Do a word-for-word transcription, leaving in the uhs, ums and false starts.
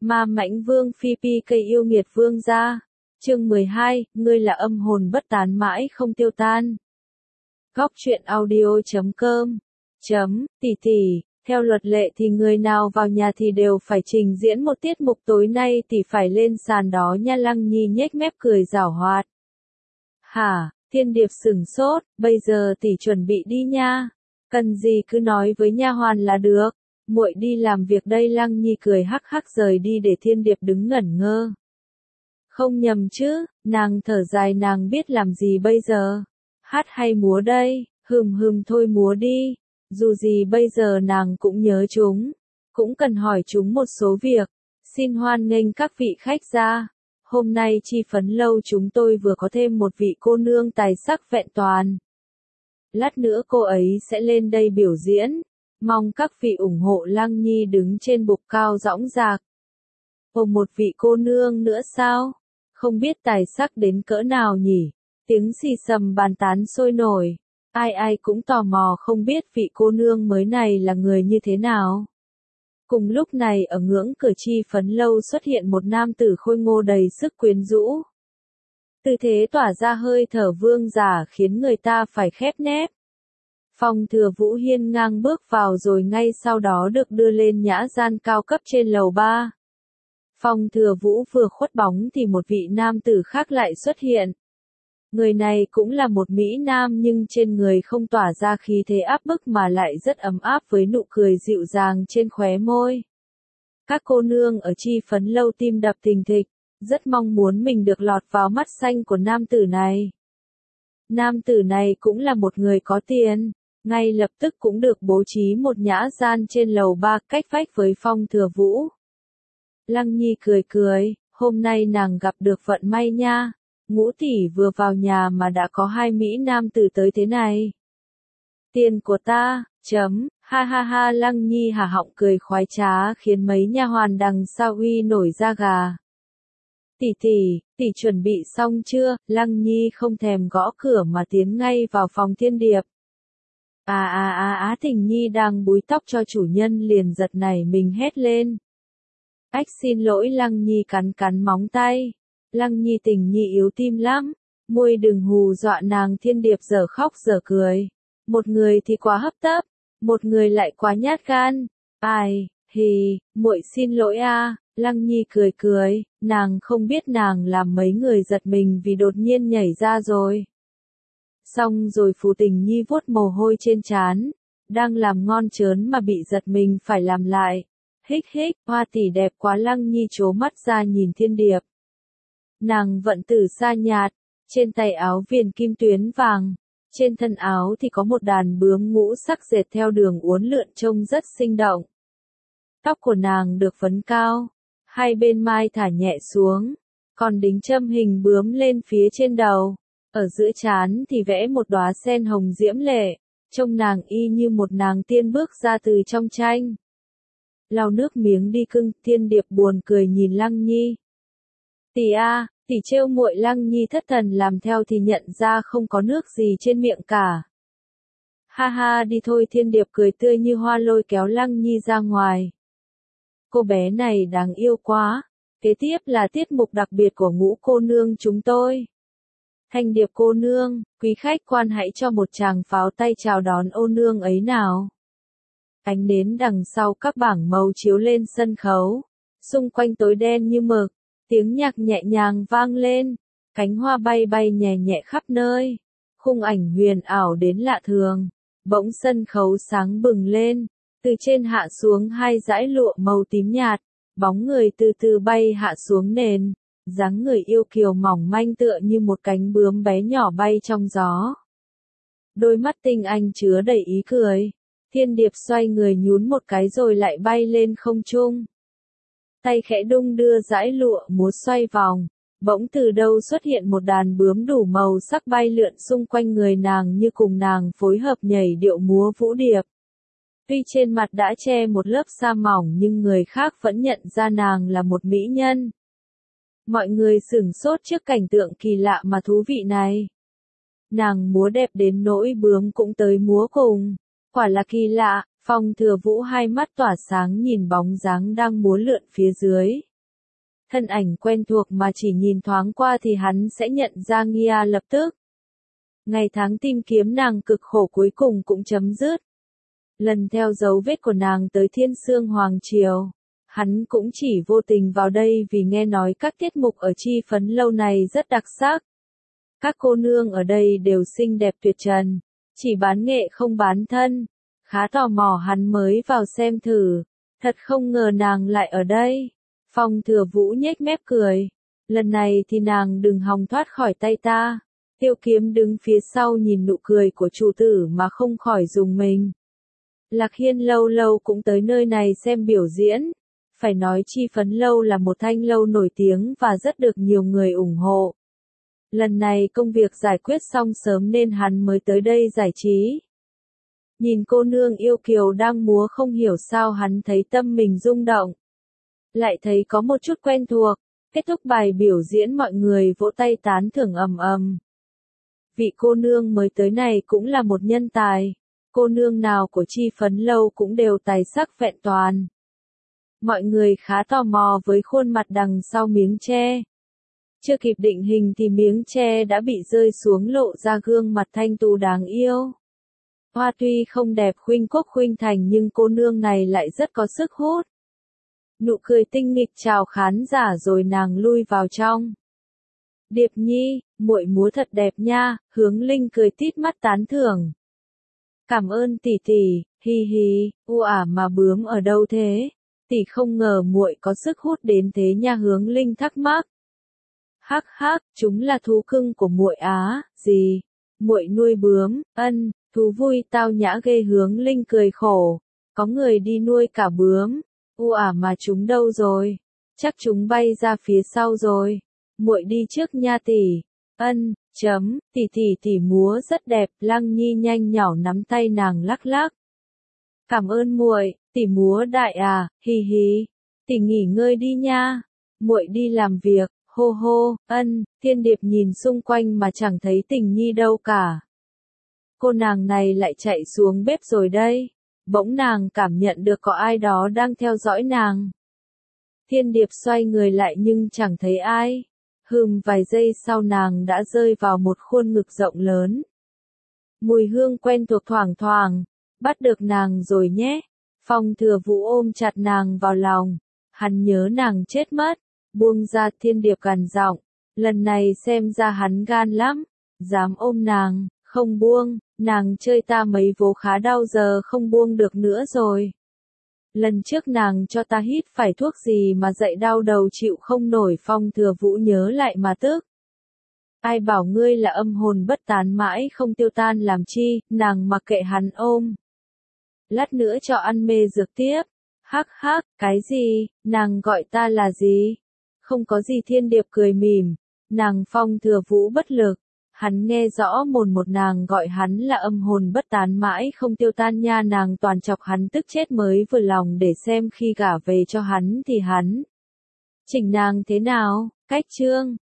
Ma Mãnh Vương Phi Pi cây yêu nghiệt vương gia. Chương mười hai, ngươi là âm hồn bất tán mãi không tiêu tan. Góc truyện audio chấm com. Chấm, tỷ tỷ, theo luật lệ thì người nào vào nhà thì đều phải trình diễn một tiết mục, tối nay tỷ phải lên sàn đó nha. Lăng Nhi nhếch mép cười giảo hoạt. Hả, Thiên Điệp sửng sốt, bây giờ tỷ chuẩn bị đi nha. Cần gì cứ nói với nha hoàn là được. Muội đi làm việc đây. Lăng Nhi cười hắc hắc rời đi để Thiên Điệp đứng ngẩn ngơ. Không nhầm chứ, nàng thở dài, nàng biết làm gì bây giờ? Hát hay múa đây? Hừm hừm thôi múa đi. Dù gì bây giờ nàng cũng nhớ chúng, cũng cần hỏi chúng một số việc. Xin hoan nghênh các vị khách ra. Hôm nay Chi Phấn Lâu chúng tôi vừa có thêm một vị cô nương tài sắc vẹn toàn. Lát nữa cô ấy sẽ lên đây biểu diễn. Mong các vị ủng hộ. Lăng Nhi đứng trên bục cao dõng dạc. Ồ, một vị cô nương nữa sao? Không biết tài sắc đến cỡ nào nhỉ? Tiếng xì xầm bàn tán sôi nổi. Ai ai cũng tò mò không biết vị cô nương mới này là người như thế nào. Cùng lúc này ở ngưỡng cửa Chi Phấn Lâu xuất hiện một nam tử khôi ngô đầy sức quyến rũ. Tư thế tỏa ra hơi thở vương giả khiến người ta phải khép nép. Phong Thừa Vũ hiên ngang bước vào rồi ngay sau đó được đưa lên nhã gian cao cấp trên lầu ba. Phong Thừa Vũ vừa khuất bóng thì một vị nam tử khác lại xuất hiện. Người này cũng là một mỹ nam nhưng trên người không tỏa ra khí thế áp bức mà lại rất ấm áp với nụ cười dịu dàng trên khóe môi. Các cô nương ở Chi Phấn Lâu tim đập thình thịch, rất mong muốn mình được lọt vào mắt xanh của nam tử này. Nam tử này cũng là một người có tiền, ngay lập tức cũng được bố trí một nhã gian trên lầu ba cách vách với Phong Thừa Vũ. Lăng Nhi cười cười, hôm nay nàng gặp được vận may nha. Ngũ tỷ vừa vào nhà mà đã có hai mỹ nam tử tới thế này. Tiền của ta, chấm, ha ha ha. Lăng Nhi hả họng cười khoái trá khiến mấy nha hoàn đằng sau uy nổi da gà. Tỷ tỷ, tỷ chuẩn bị xong chưa? Lăng Nhi không thèm gõ cửa mà tiến ngay vào phòng Thiên Điệp. À à à Á Tình Nhi đang búi tóc cho chủ nhân liền giật nảy mình hét lên. Ách xin lỗi. Lăng Nhi cắn cắn móng tay. Lăng Nhi Tình Nhi yếu tim lắm. Muội đừng hù dọa nàng. Thiên Điệp giờ khóc giờ cười. Một người thì quá hấp tấp, một người lại quá nhát gan. Ai, hì, muội xin lỗi a. Lăng Nhi cười cười, nàng không biết nàng làm mấy người giật mình vì đột nhiên nhảy ra rồi. Xong rồi Phù Tình Nhi vuốt mồ hôi trên trán, đang làm ngon trớn mà bị giật mình phải làm lại. Hích hích, hoa tỷ đẹp quá. Lăng Nhi trố mắt ra nhìn Thiên Điệp. Nàng vận tử sa nhạt, trên tay áo viền kim tuyến vàng, trên thân áo thì có một đàn bướm ngũ sắc dệt theo đường uốn lượn trông rất sinh động. Tóc của nàng được phấn cao, hai bên mai thả nhẹ xuống, còn đính châm hình bướm lên phía trên đầu. Ở giữa trán thì vẽ một đóa sen hồng diễm lệ, trông nàng y như một nàng tiên bước ra từ trong tranh. Lau nước miếng đi cưng. Thiên Điệp buồn cười nhìn Lăng Nhi. Tỷ a, tỷ trêu muội. Lăng Nhi thất thần làm theo thì nhận ra không có nước gì trên miệng cả. Ha ha đi thôi. Thiên Điệp cười tươi như hoa lôi kéo Lăng Nhi ra ngoài. Cô bé này đáng yêu quá. Kế tiếp là tiết mục đặc biệt của Ngũ cô nương chúng tôi. Thanh Điệp cô nương, quý khách quan hãy cho một tràng pháo tay chào đón ô nương ấy nào. Ánh nến đằng sau các bảng màu chiếu lên sân khấu, xung quanh tối đen như mực, tiếng nhạc nhẹ nhàng vang lên, cánh hoa bay bay nhẹ nhẹ khắp nơi, khung ảnh huyền ảo đến lạ thường. Bỗng sân khấu sáng bừng lên, từ trên hạ xuống hai dải lụa màu tím nhạt, bóng người từ từ bay hạ xuống nền, dáng người yêu kiều mỏng manh tựa như một cánh bướm bé nhỏ bay trong gió. Đôi mắt tinh anh chứa đầy ý cười. Thiên Điệp xoay người nhún một cái rồi lại bay lên không trung. Tay khẽ đung đưa dải lụa múa xoay vòng, bỗng từ đâu xuất hiện một đàn bướm đủ màu sắc bay lượn xung quanh người nàng như cùng nàng phối hợp nhảy điệu múa vũ điệp. Tuy trên mặt đã che một lớp sa mỏng nhưng người khác vẫn nhận ra nàng là một mỹ nhân. Mọi người sửng sốt trước cảnh tượng kỳ lạ mà thú vị này. Nàng múa đẹp đến nỗi bướm cũng tới múa cùng. Quả là kỳ lạ. Phong Thừa Vũ hai mắt tỏa sáng nhìn bóng dáng đang múa lượn phía dưới. thân ảnh quen thuộc mà chỉ nhìn thoáng qua thì hắn sẽ nhận ra Nghia lập tức. Ngày tháng tìm kiếm nàng cực khổ cuối cùng cũng chấm dứt. Lần theo dấu vết của nàng tới Thiên Sương Hoàng Triều, hắn cũng chỉ vô tình vào đây vì nghe nói các tiết mục ở Chi Phấn Lâu này rất đặc sắc. Các cô nương ở đây đều xinh đẹp tuyệt trần, chỉ bán nghệ không bán thân. Khá tò mò hắn mới vào xem thử, thật không ngờ nàng lại ở đây. Phong Thừa Vũ nhếch mép cười, lần này thì nàng đừng hòng thoát khỏi tay ta. Tiêu Kiếm đứng phía sau nhìn nụ cười của chủ tử mà không khỏi rùng mình. Lạc Hiên lâu lâu cũng tới nơi này xem biểu diễn. Phải nói Chi Phấn Lâu là một thanh lâu nổi tiếng và rất được nhiều người ủng hộ. Lần này công việc giải quyết xong sớm nên hắn mới tới đây giải trí. Nhìn cô nương yêu kiều đang múa không hiểu sao hắn thấy tâm mình rung động. Lại thấy có một chút quen thuộc, kết thúc bài biểu diễn mọi người vỗ tay tán thưởng ầm ầm. Vị cô nương mới tới này cũng là một nhân tài, cô nương nào của Chi Phấn Lâu cũng đều tài sắc vẹn toàn. Mọi người khá tò mò với khuôn mặt đằng sau miếng tre. Chưa kịp định hình thì miếng tre đã bị rơi xuống lộ ra gương mặt thanh tú đáng yêu. Hoa tuy không đẹp khuynh quốc khuynh thành nhưng cô nương này lại rất có sức hút. Nụ cười tinh nghịch chào khán giả rồi nàng lui vào trong. Điệp Nhi, muội múa thật đẹp nha, Hướng Linh cười tít mắt tán thưởng. Cảm ơn tỷ tỷ, hi hi, u ả mà bướm ở đâu thế? Tỷ không ngờ muội có sức hút đến thế nha, Hướng Linh thắc mắc. Hắc hắc, chúng là thú cưng của muội á, gì? Muội nuôi bướm, ân, thú vui tao nhã ghê, Hướng Linh cười khổ. Có người đi nuôi cả bướm. U ả mà chúng đâu rồi? Chắc chúng bay ra phía sau rồi. Muội đi trước nha tỷ. Ân, chấm, tỷ tỷ tỷ múa rất đẹp, Lăng Nhi nhanh nhỏ nắm tay nàng lắc lắc. Cảm ơn muội, tỷ múa đại à, hi hi. Tỷ nghỉ ngơi đi nha. Muội đi làm việc, hô hô, ân, Thiên Điệp nhìn xung quanh mà chẳng thấy Tình Nhi đâu cả. Cô nàng này lại chạy xuống bếp rồi đây. Bỗng nàng cảm nhận được có ai đó đang theo dõi nàng. Thiên Điệp xoay người lại nhưng chẳng thấy ai. Hừm, vài giây sau nàng đã rơi vào một khuôn ngực rộng lớn. Mùi hương quen thuộc thoảng thoảng, bắt được nàng rồi nhé. Phong Thừa Vũ ôm chặt nàng vào lòng. Hắn nhớ nàng chết mất. Buông ra, Thiên Điệp gằn giọng. Lần này xem ra hắn gan lắm. Dám ôm nàng, không buông. Nàng chơi ta mấy vố khá đau, giờ không buông được nữa rồi. Lần trước nàng cho ta hít phải thuốc gì mà dậy đau đầu chịu không nổi. Phong Thừa Vũ nhớ lại mà tức. Ai bảo ngươi là âm hồn bất tán mãi không tiêu tan làm chi, nàng mặc kệ hắn ôm. Lát nữa cho ăn mê dược tiếp. Hắc hắc, cái gì, nàng gọi ta là gì? Không có gì, Thiên Điệp cười mỉm. Nàng Phong Thừa Vũ bất lực. Hắn nghe rõ mồn một nàng gọi hắn là âm hồn bất tán mãi không tiêu tan nha, nàng toàn chọc hắn tức chết mới vừa lòng để xem khi gả về cho hắn thì hắn chỉnh nàng thế nào. Cách chương